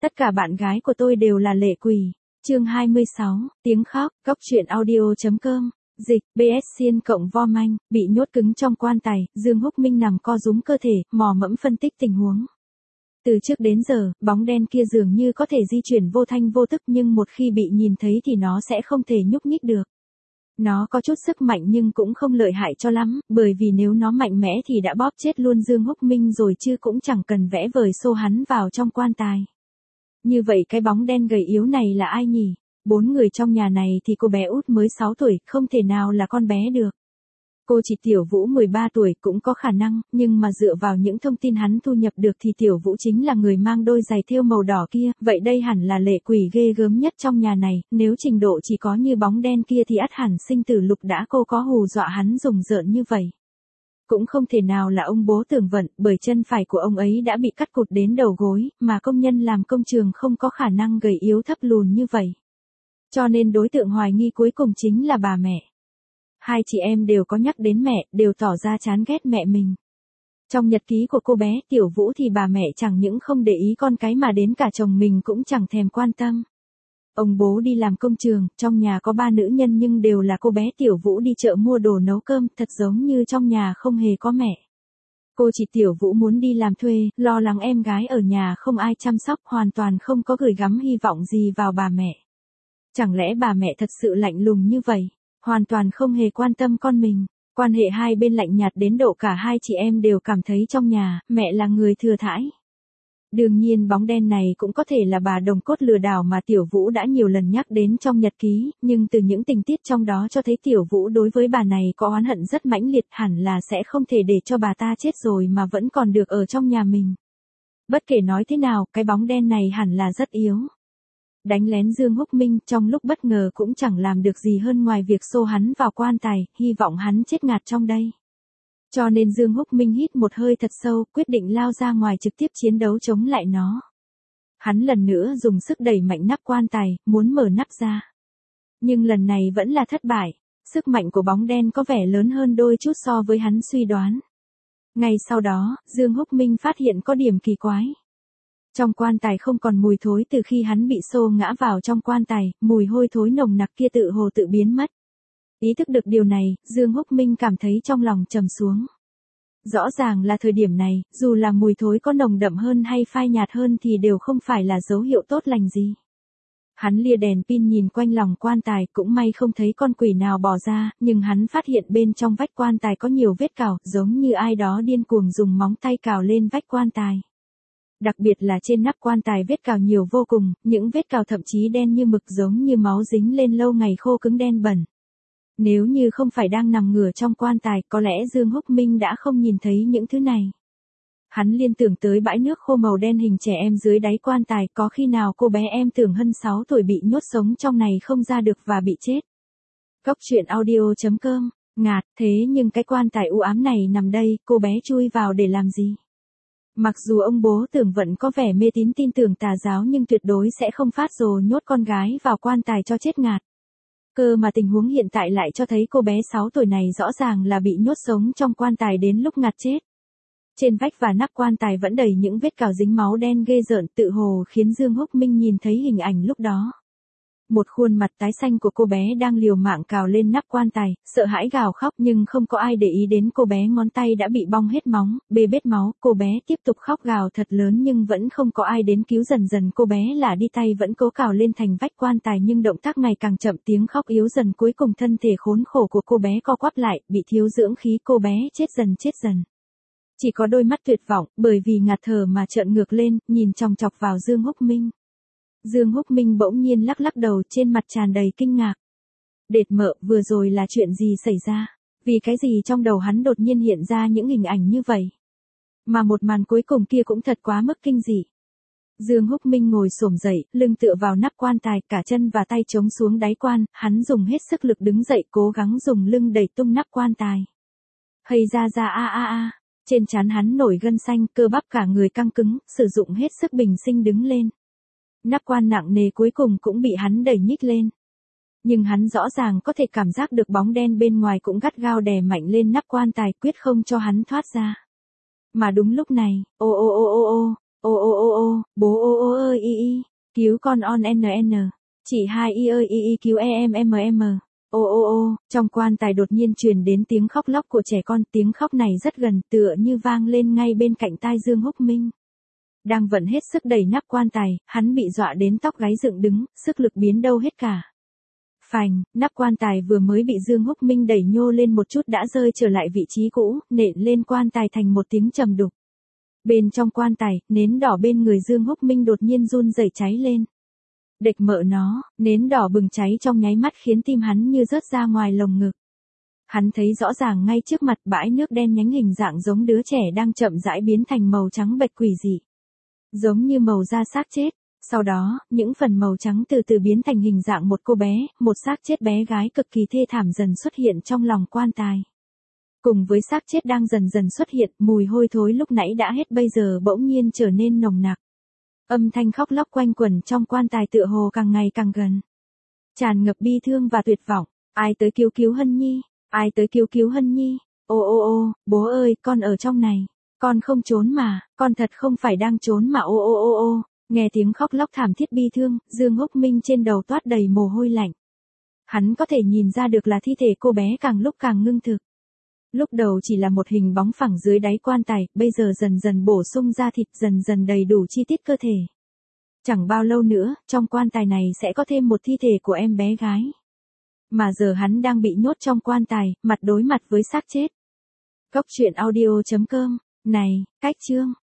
Tất cả bạn gái của tôi đều là lệ quỷ. Chương 26, tiếng khóc, Cóc truyện audio.com. Dịch, BS Xiên cộng Vo Manh, bị nhốt cứng trong quan tài, Dương Húc Minh nằm co rúm cơ thể, mò mẫm phân tích tình huống. Từ trước đến giờ, bóng đen kia dường như có thể di chuyển vô thanh vô tức nhưng một khi bị nhìn thấy thì nó sẽ không thể nhúc nhích được. Nó có chút sức mạnh nhưng cũng không lợi hại cho lắm, bởi vì nếu nó mạnh mẽ thì đã bóp chết luôn Dương Húc Minh rồi chứ cũng chẳng cần vẽ vời xô hắn vào trong quan tài. Như vậy cái bóng đen gầy yếu này là ai nhỉ? 4 người trong nhà này thì cô bé út mới 6 tuổi, không thể nào là con bé được. Cô chỉ Tiểu Vũ 13 tuổi cũng có khả năng, nhưng mà dựa vào những thông tin hắn thu nhập được thì Tiểu Vũ chính là người mang đôi giày thêu màu đỏ kia, vậy đây hẳn là lệ quỷ ghê gớm nhất trong nhà này, nếu trình độ chỉ có như bóng đen kia thì ắt hẳn sinh tử lục đã cô có hù dọa hắn rùng rợn như vậy. Cũng không thể nào là ông bố Tưởng Vận, bởi chân phải của ông ấy đã bị cắt cụt đến đầu gối, mà công nhân làm công trường không có khả năng gầy yếu thấp lùn như vậy. Cho nên đối tượng hoài nghi cuối cùng chính là bà mẹ. Hai chị em đều có nhắc đến mẹ, đều tỏ ra chán ghét mẹ mình. Trong nhật ký của cô bé Tiểu Vũ thì bà mẹ chẳng những không để ý con cái mà đến cả chồng mình cũng chẳng thèm quan tâm. Ông bố đi làm công trường, trong nhà có 3 nữ nhân nhưng đều là cô bé Tiểu Vũ đi chợ mua đồ nấu cơm, thật giống như trong nhà không hề có mẹ. Cô chỉ Tiểu Vũ muốn đi làm thuê, lo lắng em gái ở nhà không ai chăm sóc, hoàn toàn không có gửi gắm hy vọng gì vào bà mẹ. Chẳng lẽ bà mẹ thật sự lạnh lùng như vậy, hoàn toàn không hề quan tâm con mình, quan hệ hai bên lạnh nhạt đến độ cả hai chị em đều cảm thấy trong nhà, mẹ là người thừa thãi. Đương nhiên bóng đen này cũng có thể là bà đồng cốt lừa đảo mà Tiểu Vũ đã nhiều lần nhắc đến trong nhật ký, nhưng từ những tình tiết trong đó cho thấy Tiểu Vũ đối với bà này có oán hận rất mãnh liệt, hẳn là sẽ không thể để cho bà ta chết rồi mà vẫn còn được ở trong nhà mình. Bất kể nói thế nào, cái bóng đen này hẳn là rất yếu. Đánh lén Dương Húc Minh trong lúc bất ngờ cũng chẳng làm được gì hơn ngoài việc xô hắn vào quan tài, hy vọng hắn chết ngạt trong đây. Cho nên Dương Húc Minh hít một hơi thật sâu, quyết định lao ra ngoài trực tiếp chiến đấu chống lại nó. Hắn lần nữa dùng sức đẩy mạnh nắp quan tài, muốn mở nắp ra. Nhưng lần này vẫn là thất bại, sức mạnh của bóng đen có vẻ lớn hơn đôi chút so với hắn suy đoán. Ngay sau đó, Dương Húc Minh phát hiện có điểm kỳ quái. Trong quan tài không còn mùi thối từ khi hắn bị xô ngã vào trong quan tài, mùi hôi thối nồng nặc kia tự hồ tự biến mất. Ý thức được điều này, Dương Húc Minh cảm thấy trong lòng trầm xuống. Rõ ràng là thời điểm này, dù là mùi thối có nồng đậm hơn hay phai nhạt hơn thì đều không phải là dấu hiệu tốt lành gì. Hắn lia đèn pin nhìn quanh lòng quan tài, cũng may không thấy con quỷ nào bò ra, nhưng hắn phát hiện bên trong vách quan tài có nhiều vết cào, giống như ai đó điên cuồng dùng móng tay cào lên vách quan tài. Đặc biệt là trên nắp quan tài vết cào nhiều vô cùng, những vết cào thậm chí đen như mực giống như máu dính lên lâu ngày khô cứng đen bẩn. Nếu như không phải đang nằm ngửa trong quan tài, có lẽ Dương Húc Minh đã không nhìn thấy những thứ này. Hắn liên tưởng tới bãi nước khô màu đen hình trẻ em dưới đáy quan tài, có khi nào cô bé em Tưởng Hân 6 tuổi bị nhốt sống trong này không ra được và bị chết. Cóc truyện audio.com, ngạt, thế nhưng cái quan tài u ám này nằm đây, cô bé chui vào để làm gì? Mặc dù ông bố Tưởng Vận có vẻ mê tín tin tưởng tà giáo nhưng tuyệt đối sẽ không phát rồ nhốt con gái vào quan tài cho chết ngạt. Cơ mà tình huống hiện tại lại cho thấy cô bé 6 tuổi này rõ ràng là bị nhốt sống trong quan tài đến lúc ngạt chết. Trên vách và nắp quan tài vẫn đầy những vết cào dính máu đen ghê rợn, tự hồ khiến Dương Húc Minh nhìn thấy hình ảnh lúc đó. Một khuôn mặt tái xanh của cô bé đang liều mạng cào lên nắp quan tài, sợ hãi gào khóc nhưng không có ai để ý đến cô bé, ngón tay đã bị bong hết móng, bê bết máu, cô bé tiếp tục khóc gào thật lớn nhưng vẫn không có ai đến cứu. Dần dần cô bé là đi tay vẫn cố cào lên thành vách quan tài nhưng động tác ngày càng chậm, tiếng khóc yếu dần, cuối cùng thân thể khốn khổ của cô bé co quắp lại, bị thiếu dưỡng khí, cô bé chết dần. Chỉ có đôi mắt tuyệt vọng, bởi vì ngạt thở mà trợn ngược lên, nhìn chòng chọc vào Dương Húc Minh. Dương Húc Minh bỗng nhiên lắc đầu, trên mặt tràn đầy kinh ngạc. Đệt mợ, vừa rồi là chuyện gì xảy ra? Vì cái gì trong đầu hắn đột nhiên hiện ra những hình ảnh như vậy? Mà một màn cuối cùng kia cũng thật quá mức kinh dị. Dương Húc Minh ngồi xổm dậy, lưng tựa vào nắp quan tài, cả chân và tay chống xuống đáy quan, hắn dùng hết sức lực đứng dậy, cố gắng dùng lưng đẩy tung nắp quan tài. Hây ra a. Trên trán hắn nổi gân xanh, cơ bắp cả người căng cứng, sử dụng hết sức bình sinh đứng lên. Nắp quan nặng nề cuối cùng cũng bị hắn đẩy nhích lên. Nhưng hắn rõ ràng có thể cảm giác được bóng đen bên ngoài cũng gắt gao đè mạnh lên nắp quan tài, quyết không cho hắn thoát ra. Mà đúng lúc này, ô, Ô ô ô ô, bố ô ô ơi y y, cứu con on NN. Chị hai y ơi y y cứu em. Ô ô ô, trong quan tài đột nhiên truyền đến tiếng khóc lóc của trẻ con, tiếng khóc này rất gần, tựa như vang lên ngay bên cạnh tai Dương Húc Minh. Đang vận hết sức đẩy nắp quan tài, hắn bị dọa đến tóc gáy dựng đứng, sức lực biến đâu hết cả. Phành, nắp quan tài vừa mới bị Dương Húc Minh đẩy nhô lên một chút đã rơi trở lại vị trí cũ, nện lên quan tài thành một tiếng trầm đục. Bên trong quan tài, nến đỏ bên người Dương Húc Minh đột nhiên run rẩy cháy lên. Địch mợ nó, nến đỏ bừng cháy trong nháy mắt khiến tim hắn như rớt ra ngoài lồng ngực. Hắn thấy rõ ràng ngay trước mặt bãi nước đen nhánh hình dạng giống đứa trẻ đang chậm rãi biến thành màu trắng bệch quỷ dị. Giống như màu da xác chết. Sau đó, những phần màu trắng từ từ biến thành hình dạng một cô bé, một xác chết bé gái cực kỳ thê thảm dần xuất hiện trong lòng quan tài. Cùng với xác chết đang dần dần xuất hiện, mùi hôi thối lúc nãy đã hết bây giờ bỗng nhiên trở nên nồng nặc. Âm thanh khóc lóc quanh quẩn trong quan tài tựa hồ càng ngày càng gần. Tràn ngập bi thương và tuyệt vọng. Ai tới cứu Hân Nhi? Ai tới cứu Hân Nhi? Ô ô ô, bố ơi, con ở trong này. Con không trốn mà, con thật không phải đang trốn mà ô ô ô ô. Nghe tiếng khóc lóc thảm thiết bi thương, Dương Húc Minh trên đầu toát đầy mồ hôi lạnh. Hắn có thể nhìn ra được là thi thể cô bé càng lúc càng ngưng thực. Lúc đầu chỉ là một hình bóng phẳng dưới đáy quan tài, bây giờ dần dần bổ sung ra thịt, dần dần đầy đủ chi tiết cơ thể. Chẳng bao lâu nữa, trong quan tài này sẽ có thêm một thi thể của em bé gái. Mà giờ hắn đang bị nhốt trong quan tài, mặt đối mặt với xác chết. Góc truyện audio.com. Này, cách chương.